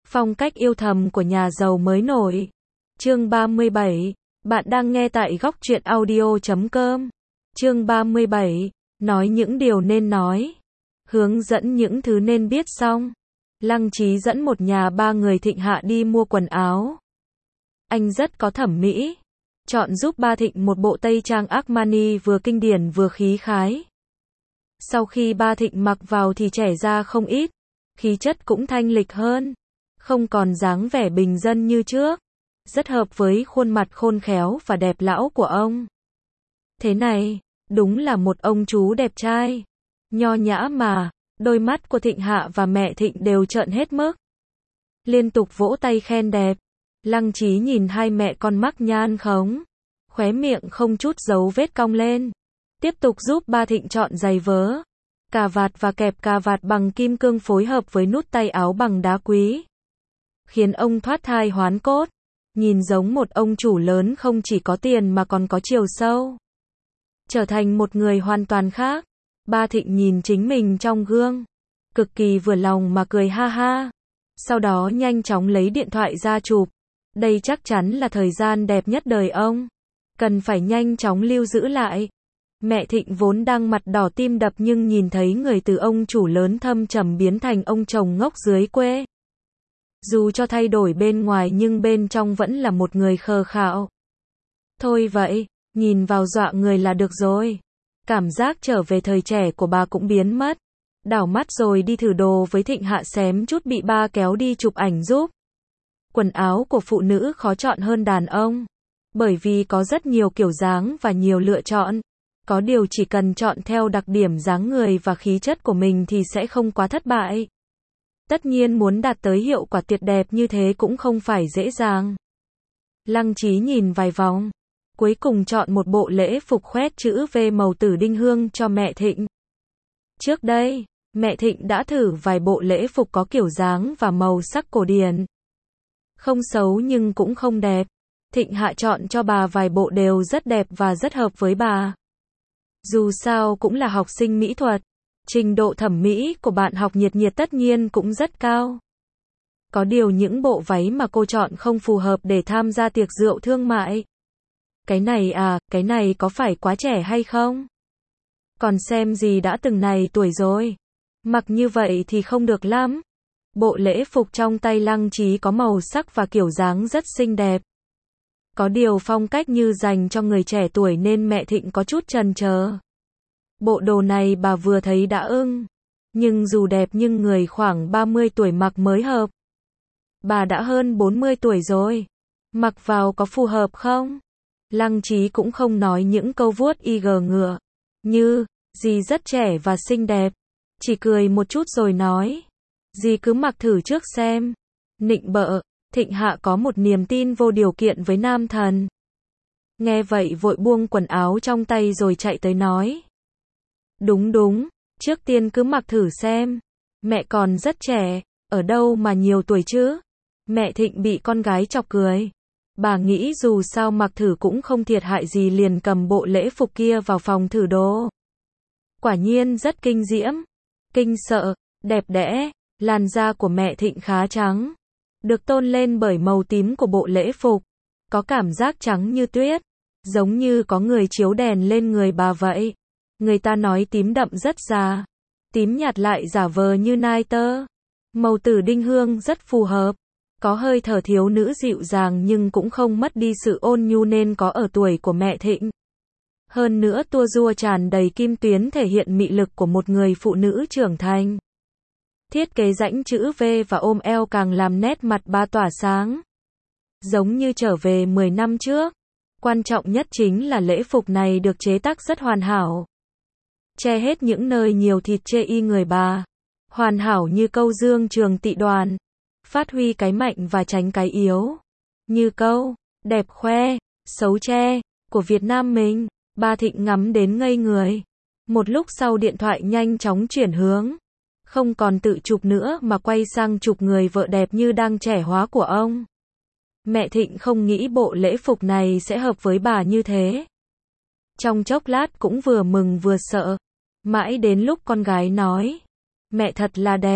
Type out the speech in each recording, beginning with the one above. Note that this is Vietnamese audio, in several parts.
Phong cách yêu thầm của nhà giàu mới nổi. Chương 37. Bạn đang nghe tại góc truyện audio.com. Chương 37. Nói những điều nên nói. Hướng dẫn những thứ nên biết xong. Lăng Chí dẫn một nhà ba người Thịnh Hạ đi mua quần áo. Anh rất có thẩm mỹ. Chọn giúp ba Thịnh một bộ tây trang Armani vừa kinh điển vừa khí khái. Sau khi ba Thịnh mặc vào thì trẻ ra không ít. Khí chất cũng thanh lịch hơn. Không còn dáng vẻ bình dân như trước. Rất hợp với khuôn mặt khôn khéo và đẹp lão của ông. Thế này, đúng là một ông chú đẹp trai. Nho nhã mà, đôi mắt của Thịnh Hạ và mẹ Thịnh đều trợn hết mức. Liên tục vỗ tay khen đẹp. Lăng Chí nhìn hai mẹ con mắc nhan khống. Khóe miệng không chút dấu vết cong lên. Tiếp tục giúp ba Thịnh chọn giày vớ. Cà vạt và kẹp cà vạt bằng kim cương phối hợp với nút tay áo bằng đá quý. Khiến ông thoát thai hoán cốt. Nhìn giống một ông chủ lớn không chỉ có tiền mà còn có chiều sâu. Trở thành một người hoàn toàn khác. Ba Thịnh nhìn chính mình trong gương. Cực kỳ vừa lòng mà cười ha ha. Sau đó nhanh chóng lấy điện thoại ra chụp. Đây chắc chắn là thời gian đẹp nhất đời ông. Cần phải nhanh chóng lưu giữ lại. Mẹ Thịnh vốn đang mặt đỏ tim đập nhưng nhìn thấy người từ ông chủ lớn thâm trầm biến thành ông chồng ngốc dưới quê. Dù cho thay đổi bên ngoài nhưng bên trong vẫn là một người khờ khạo. Thôi vậy, nhìn vào dọa người là được rồi. Cảm giác trở về thời trẻ của bà cũng biến mất. Đảo mắt rồi đi thử đồ với Thịnh Hạ xém chút bị ba kéo đi chụp ảnh giúp. Quần áo của phụ nữ khó chọn hơn đàn ông. Bởi vì có rất nhiều kiểu dáng và nhiều lựa chọn. Có điều chỉ cần chọn theo đặc điểm dáng người và khí chất của mình thì sẽ không quá thất bại. Tất nhiên muốn đạt tới hiệu quả tuyệt đẹp như thế cũng không phải dễ dàng. Lăng Chí nhìn vài vòng. Cuối cùng chọn một bộ lễ phục khoét chữ V màu tử đinh hương cho mẹ Thịnh. Trước đây, mẹ Thịnh đã thử vài bộ lễ phục có kiểu dáng và màu sắc cổ điển. Không xấu nhưng cũng không đẹp. Thịnh Hạ chọn cho bà vài bộ đều rất đẹp và rất hợp với bà. Dù sao cũng là học sinh mỹ thuật. Trình độ thẩm mỹ của bạn học nhiệt tất nhiên cũng rất cao. Có điều những bộ váy mà cô chọn không phù hợp để tham gia tiệc rượu thương mại. Cái này có phải quá trẻ hay không? Còn xem gì đã từng này tuổi rồi. Mặc như vậy thì không được lắm. Bộ lễ phục trong tay Lăng Chí có màu sắc và kiểu dáng rất xinh đẹp. Có điều phong cách như dành cho người trẻ tuổi nên mẹ Thịnh có chút chần chờ. Bộ đồ này bà vừa thấy đã ưng. Nhưng dù đẹp nhưng người khoảng 30 tuổi mặc mới hợp. Bà đã hơn 40 tuổi rồi. Mặc vào có phù hợp không? Lăng Chí cũng không nói những câu vuốt y gờ ngựa. Như, dì rất trẻ và xinh đẹp. Chỉ cười một chút rồi nói. Dì cứ mặc thử trước xem. Nịnh bợ, Thịnh Hạ có một niềm tin vô điều kiện với nam thần. Nghe vậy vội buông quần áo trong tay rồi chạy tới nói. Đúng, trước tiên cứ mặc thử xem. Mẹ còn rất trẻ, ở đâu mà nhiều tuổi chứ? Mẹ Thịnh bị con gái chọc cười. Bà nghĩ dù sao mặc thử cũng không thiệt hại gì liền cầm bộ lễ phục kia vào phòng thử đồ. Quả nhiên rất kinh diễm, kinh sợ, đẹp đẽ, làn da của mẹ Thịnh khá trắng. Được tôn lên bởi màu tím của bộ lễ phục. Có cảm giác trắng như tuyết, giống như có người chiếu đèn lên người bà vậy. Người ta nói tím đậm rất già, tím nhạt lại giả vờ như nai tơ. Màu tử đinh hương rất phù hợp, có hơi thở thiếu nữ dịu dàng nhưng cũng không mất đi sự ôn nhu nên có ở tuổi của mẹ Thịnh. Hơn nữa tua rua tràn đầy kim tuyến thể hiện mị lực của một người phụ nữ trưởng thành. Thiết kế rãnh chữ V và ôm eo càng làm nét mặt bà tỏa sáng. Giống như trở về 10 năm trước. Quan trọng nhất chính là lễ phục này được chế tác rất hoàn hảo. Che hết những nơi nhiều thịt chê y người bà. Hoàn hảo như câu dương trường tị đoàn. Phát huy cái mạnh và tránh cái yếu. Như câu, đẹp khoe, xấu che, của Việt Nam mình. Ba Thịnh ngắm đến ngây người. Một lúc sau điện thoại nhanh chóng chuyển hướng. Không còn tự chụp nữa mà quay sang chụp người vợ đẹp như đang trẻ hóa của ông. Mẹ Thịnh không nghĩ bộ lễ phục này sẽ hợp với bà như thế. Trong chốc lát cũng vừa mừng vừa sợ. Mãi đến lúc con gái nói. Mẹ thật là đẹp.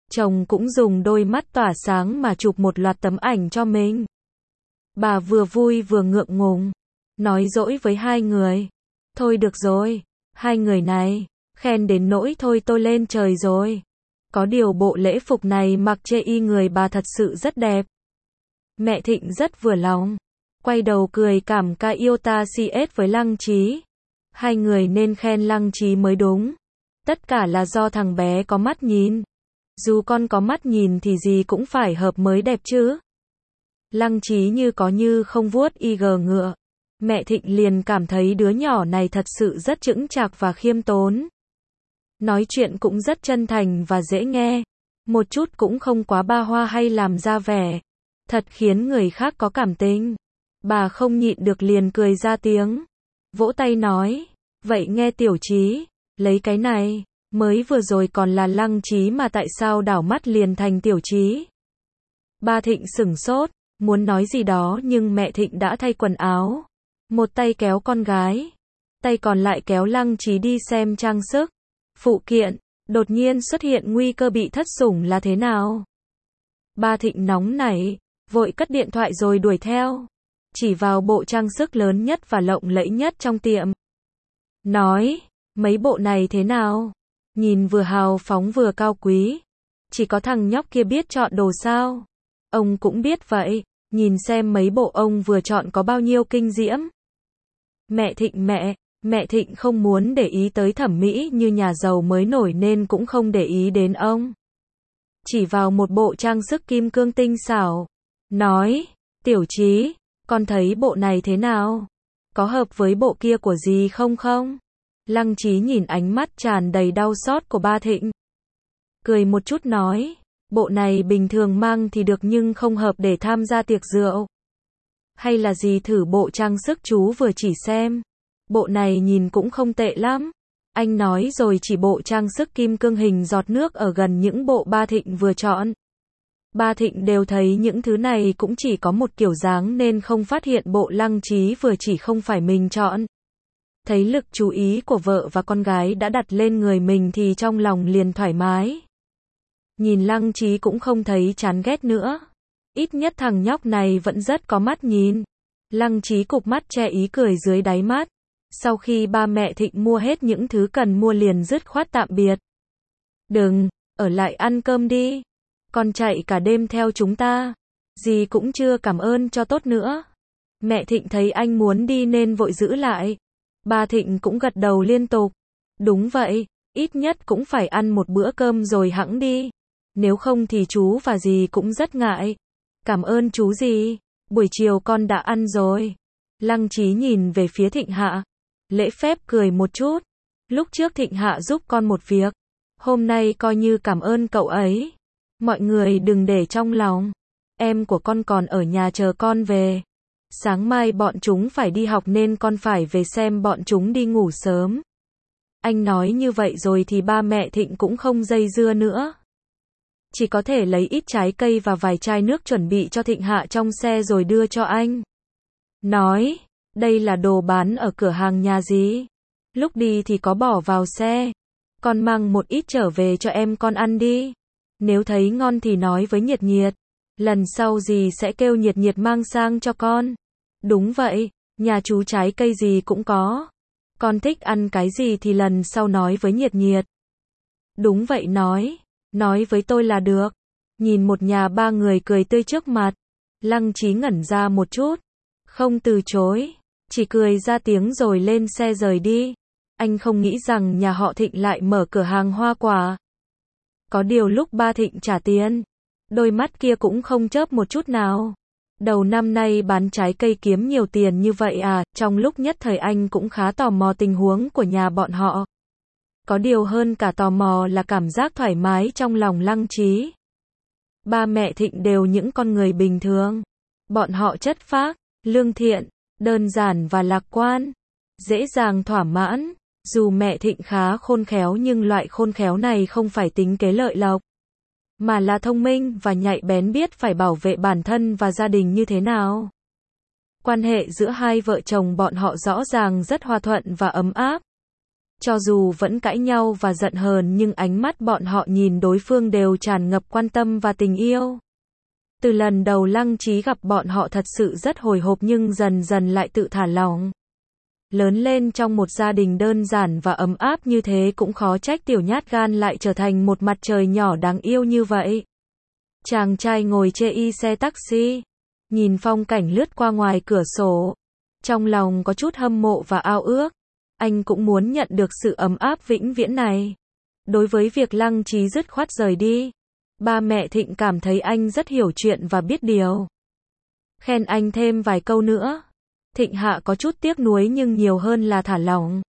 Chồng cũng dùng đôi mắt tỏa sáng mà chụp một loạt tấm ảnh cho mình. Bà vừa vui vừa ngượng ngùng, nói dỗi với hai người. Thôi được rồi, hai người này, khen đến nỗi thôi tôi lên trời rồi. Có điều bộ lễ phục này mặc chê y người bà thật sự rất đẹp. Mẹ Thịnh rất vừa lòng, quay đầu cười cảm ca yêu ta CS với Lăng Trí. Hai người nên khen Lăng Trí mới đúng. Tất cả là do thằng bé có mắt nhìn. Dù con có mắt nhìn thì gì cũng phải hợp mới đẹp chứ. Lăng Trí như có như không vuốt IG ngựa. Mẹ Thịnh liền cảm thấy đứa nhỏ này thật sự rất chững chạc và khiêm tốn. Nói chuyện cũng rất chân thành và dễ nghe. Một chút cũng không quá ba hoa hay làm ra vẻ. Thật khiến người khác có cảm tình. Bà không nhịn được liền cười ra tiếng. Vỗ tay nói. Vậy nghe Tiểu Trí, lấy cái này. Mới vừa rồi còn là Lăng Trí mà tại sao đảo mắt liền thành Tiểu Trí. Ba Thịnh sửng sốt, muốn nói gì đó nhưng mẹ Thịnh đã thay quần áo. Một tay kéo con gái, tay còn lại kéo Lăng Trí đi xem trang sức, phụ kiện. Đột nhiên xuất hiện nguy cơ bị thất sủng là thế nào? Ba Thịnh nóng nảy, vội cất điện thoại rồi đuổi theo. Chỉ vào bộ trang sức lớn nhất và lộng lẫy nhất trong tiệm. Nói, mấy bộ này thế nào? Nhìn vừa hào phóng vừa cao quý. Chỉ có thằng nhóc kia biết chọn đồ sao? Ông cũng biết vậy, nhìn xem mấy bộ ông vừa chọn có bao nhiêu kinh diễm. Mẹ Thịnh không muốn để ý tới thẩm mỹ như nhà giàu mới nổi nên cũng không để ý đến ông. Chỉ vào một bộ trang sức kim cương tinh xảo. Nói, Tiểu Trí, con thấy bộ này thế nào? Có hợp với bộ kia của dì không? Lăng Trí nhìn ánh mắt tràn đầy đau xót của ba Thịnh. Cười một chút nói, bộ này bình thường mang thì được nhưng không hợp để tham gia tiệc rượu. Hay là dì thử bộ trang sức chú vừa chỉ xem. Bộ này nhìn cũng không tệ lắm. Anh nói rồi chỉ bộ trang sức kim cương hình giọt nước ở gần những bộ ba Thịnh vừa chọn. Ba Thịnh đều thấy những thứ này cũng chỉ có một kiểu dáng nên không phát hiện bộ Lăng Trí vừa chỉ không phải mình chọn. Thấy lực chú ý của vợ và con gái đã đặt lên người mình thì trong lòng liền thoải mái. Nhìn Lăng Trí cũng không thấy chán ghét nữa. Ít nhất thằng nhóc này vẫn rất có mắt nhìn. Lăng Trí cụp mắt che ý cười dưới đáy mắt. Sau khi ba mẹ Thịnh mua hết những thứ cần mua liền dứt khoát tạm biệt. Đừng, ở lại ăn cơm đi. Con chạy cả đêm theo chúng ta. Dì cũng chưa cảm ơn cho tốt nữa. Mẹ Thịnh thấy anh muốn đi nên vội giữ lại. Ba Thịnh cũng gật đầu liên tục. Đúng vậy, ít nhất cũng phải ăn một bữa cơm rồi hẵng đi. Nếu không thì chú và dì cũng rất ngại. Cảm ơn chú dì, buổi chiều con đã ăn rồi. Lăng Trí nhìn về phía Thịnh Hạ. Lễ phép cười một chút. Lúc trước Thịnh Hạ giúp con một việc. Hôm nay coi như cảm ơn cậu ấy. Mọi người đừng để trong lòng. Em của con còn ở nhà chờ con về. Sáng mai bọn chúng phải đi học nên con phải về xem bọn chúng đi ngủ sớm. Anh nói như vậy rồi thì ba mẹ Thịnh cũng không dây dưa nữa. Chỉ có thể lấy ít trái cây và vài chai nước chuẩn bị cho Thịnh Hạ trong xe rồi đưa cho anh. Nói, đây là đồ bán ở cửa hàng nhà dì. Lúc đi thì có bỏ vào xe. Con mang một ít trở về cho em con ăn đi. Nếu thấy ngon thì nói với Nhiệt Nhiệt. Lần sau dì sẽ kêu Nhiệt Nhiệt mang sang cho con. Đúng vậy, nhà chú trái cây gì cũng có. Con thích ăn cái gì thì lần sau nói với Nhiệt Nhiệt. Đúng vậy nói với tôi là được. Nhìn một nhà ba người cười tươi trước mặt. Lăng Trí ngẩn ra một chút. Không từ chối. Chỉ cười ra tiếng rồi lên xe rời đi. Anh không nghĩ rằng nhà họ Thịnh lại mở cửa hàng hoa quả. Có điều lúc ba Thịnh trả tiền, đôi mắt kia cũng không chớp một chút nào. Đầu năm nay bán trái cây kiếm nhiều tiền như vậy à? Trong lúc nhất thời anh cũng khá tò mò tình huống của nhà bọn họ. Có điều hơn cả tò mò là cảm giác thoải mái trong lòng Lăng Trí. Ba mẹ Thịnh đều những con người bình thường. Bọn họ chất phác, lương thiện, đơn giản và lạc quan. Dễ dàng thỏa mãn. Dù mẹ Thịnh khá khôn khéo nhưng loại khôn khéo này không phải tính kế lợi lộc. Mà là thông minh và nhạy bén biết phải bảo vệ bản thân và gia đình như thế nào. Quan hệ giữa hai vợ chồng bọn họ rõ ràng rất hòa thuận và ấm áp. Cho dù vẫn cãi nhau và giận hờn nhưng ánh mắt bọn họ nhìn đối phương đều tràn ngập quan tâm và tình yêu. Từ lần đầu Lăng Trí gặp bọn họ thật sự rất hồi hộp nhưng dần dần lại tự thả lỏng. Lớn lên trong một gia đình đơn giản và ấm áp như thế cũng khó trách tiểu nhát gan lại trở thành một mặt trời nhỏ đáng yêu như vậy. Chàng trai ngồi chê xe taxi, nhìn phong cảnh lướt qua ngoài cửa sổ. Trong lòng có chút hâm mộ và ao ước. Anh cũng muốn nhận được sự ấm áp vĩnh viễn này. Đối với việc Lăng Trí dứt khoát rời đi, ba mẹ Thịnh cảm thấy anh rất hiểu chuyện và biết điều. Khen anh thêm vài câu nữa. Thịnh Hạ có chút tiếc nuối nhưng nhiều hơn là thả lỏng.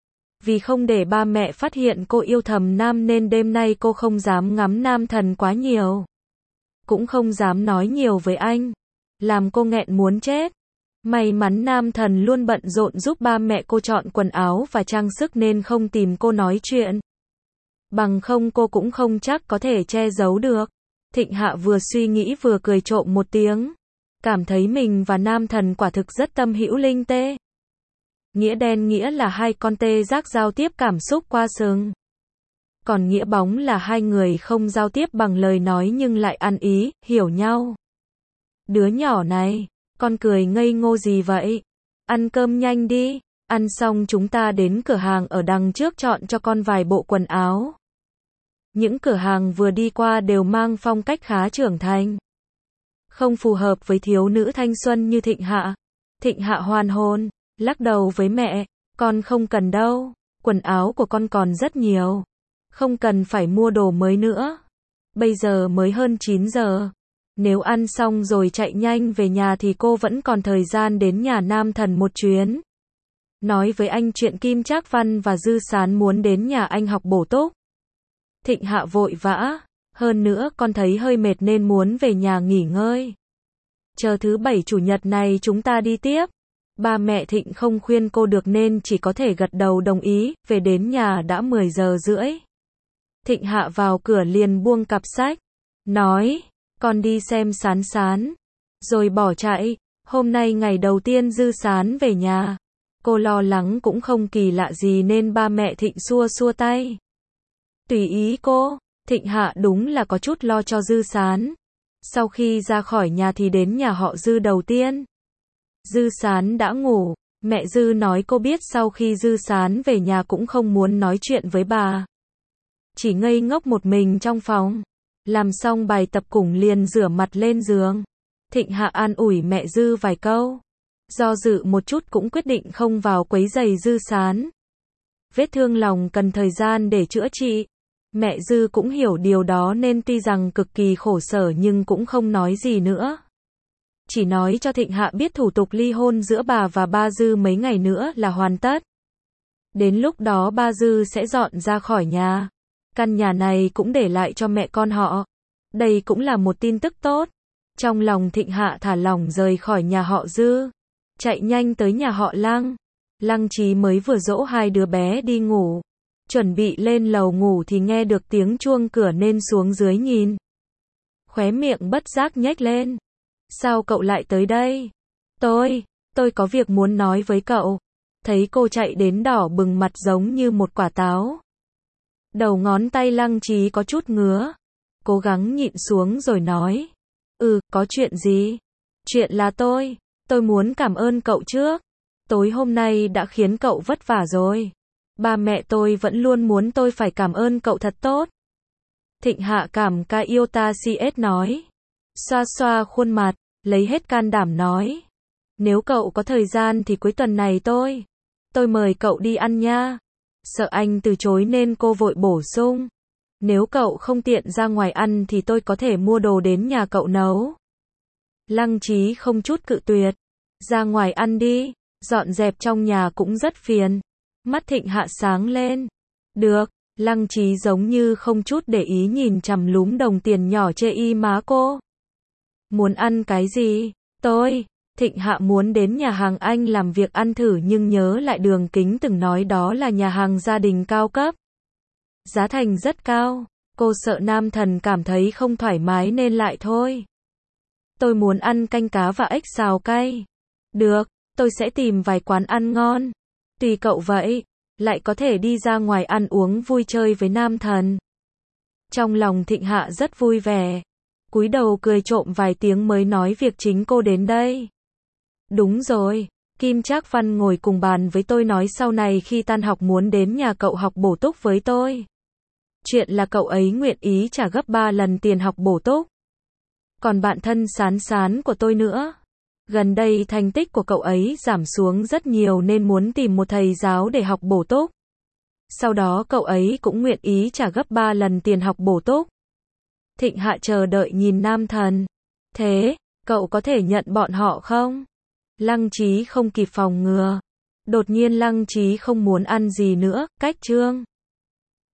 Vì không để ba mẹ phát hiện cô yêu thầm nam nên đêm nay cô không dám ngắm nam thần quá nhiều. Cũng không dám nói nhiều với anh. Làm cô nghẹn muốn chết. May mắn nam thần luôn bận rộn giúp ba mẹ cô chọn quần áo và trang sức nên không tìm cô nói chuyện. Bằng không cô cũng không chắc có thể che giấu được. Thịnh Hạ vừa suy nghĩ vừa cười trộm một tiếng. Cảm thấy mình và nam thần quả thực rất tâm hữu linh tê. Nghĩa đen nghĩa là hai con tê giác giao tiếp cảm xúc qua sừng. Còn nghĩa bóng là hai người không giao tiếp bằng lời nói nhưng lại ăn ý, hiểu nhau. Đứa nhỏ này, con cười ngây ngô gì vậy? Ăn cơm nhanh đi, ăn xong chúng ta đến cửa hàng ở đằng trước chọn cho con vài bộ quần áo. Những cửa hàng vừa đi qua đều mang phong cách khá trưởng thành. Không phù hợp với thiếu nữ thanh xuân như Thịnh Hạ. Thịnh Hạ hoàn hồn, lắc đầu với mẹ, con không cần đâu, quần áo của con còn rất nhiều. Không cần phải mua đồ mới nữa. Bây giờ mới hơn 9 giờ. Nếu ăn xong rồi chạy nhanh về nhà thì cô vẫn còn thời gian đến nhà nam thần một chuyến. Nói với anh chuyện Kim Trác Văn và Dư Sán muốn đến nhà anh học bổ túc. Thịnh Hạ vội vã. Hơn nữa con thấy hơi mệt nên muốn về nhà nghỉ ngơi. Chờ thứ bảy chủ nhật này chúng ta đi tiếp. Ba mẹ Thịnh không khuyên cô được nên chỉ có thể gật đầu đồng ý. Về đến nhà đã 10 giờ rưỡi. Thịnh Hạ vào cửa liền buông cặp sách. Nói, con đi xem Sán Sán. Rồi bỏ chạy. Hôm nay ngày đầu tiên Dư Sán về nhà. Cô lo lắng cũng không kỳ lạ gì nên ba mẹ Thịnh xua xua tay. Tùy ý cô. Thịnh Hạ đúng là có chút lo cho Dư Sán. Sau khi ra khỏi nhà thì đến nhà họ Dư đầu tiên. Dư Sán đã ngủ. Mẹ Dư nói cô biết sau khi Dư Sán về nhà cũng không muốn nói chuyện với bà. Chỉ ngây ngốc một mình trong phòng. Làm xong bài tập cùng liền rửa mặt lên giường. Thịnh Hạ an ủi mẹ Dư vài câu. Do dự một chút cũng quyết định không vào quấy rầy Dư Sán. Vết thương lòng cần thời gian để chữa trị. Mẹ Dư cũng hiểu điều đó nên tuy rằng cực kỳ khổ sở nhưng cũng không nói gì nữa. Chỉ nói cho Thịnh Hạ biết thủ tục ly hôn giữa bà và ba Dư mấy ngày nữa là hoàn tất. Đến lúc đó ba Dư sẽ dọn ra khỏi nhà. Căn nhà này cũng để lại cho mẹ con họ. Đây cũng là một tin tức tốt. Trong lòng Thịnh Hạ thả lỏng rời khỏi nhà họ Dư. Chạy nhanh tới nhà họ Lăng. Lăng Trí mới vừa dỗ hai đứa bé đi ngủ. Chuẩn bị lên lầu ngủ thì nghe được tiếng chuông cửa nên xuống dưới nhìn. Khóe miệng bất giác nhếch lên. Sao cậu lại tới đây? Tôi có việc muốn nói với cậu. Thấy cô chạy đến đỏ bừng mặt giống như một quả táo. Đầu ngón tay Lăng Trí có chút ngứa. Cố gắng nhịn xuống rồi nói. Có chuyện gì? Chuyện là tôi muốn cảm ơn cậu trước. Tối hôm nay đã khiến cậu vất vả rồi. Ba mẹ tôi vẫn luôn muốn tôi phải cảm ơn cậu thật tốt. Thịnh Hạ cảm ca yêu ta CS nói. Xoa xoa khuôn mặt, lấy hết can đảm nói. Nếu cậu có thời gian thì cuối tuần này tôi mời cậu đi ăn nha. Sợ anh từ chối nên cô vội bổ sung. Nếu cậu không tiện ra ngoài ăn thì tôi có thể mua đồ đến nhà cậu nấu. Lăng Trí không chút cự tuyệt. Ra ngoài ăn đi, dọn dẹp trong nhà cũng rất phiền. Mắt Thịnh Hạ sáng lên. Được, Lăng Trí giống như không chút để ý nhìn chằm lúm đồng tiền nhỏ chê má cô. Muốn ăn cái gì? Thịnh Hạ muốn đến nhà hàng Anh làm việc ăn thử nhưng nhớ lại Đường Kính từng nói đó là nhà hàng gia đình cao cấp. Giá thành rất cao, cô sợ nam thần cảm thấy không thoải mái nên lại thôi. Tôi muốn ăn canh cá và ếch xào cay. Được, tôi sẽ tìm vài quán ăn ngon. Tùy cậu vậy. lại có thể đi ra ngoài ăn uống vui chơi với nam thần. Trong lòng Thịnh Hạ rất vui vẻ, cúi đầu cười trộm vài tiếng mới nói việc chính cô đến đây. Đúng rồi, Kim Trác Văn ngồi cùng bàn với tôi nói sau này khi tan học muốn đến nhà cậu học bổ túc với tôi. Chuyện là cậu ấy nguyện ý trả gấp 3 lần tiền học bổ túc. Còn bạn thân Sán Sán của tôi nữa. Gần đây thành tích của cậu ấy giảm xuống rất nhiều nên muốn tìm một thầy giáo để học bổ túc. Sau đó cậu ấy cũng nguyện ý trả gấp 3 lần tiền học bổ túc. Thịnh Hạ chờ đợi nhìn nam thần. Thế, cậu có thể nhận bọn họ không? Lăng Chí không kịp phòng ngừa. Đột nhiên Lăng Chí không muốn ăn gì nữa, cách Trương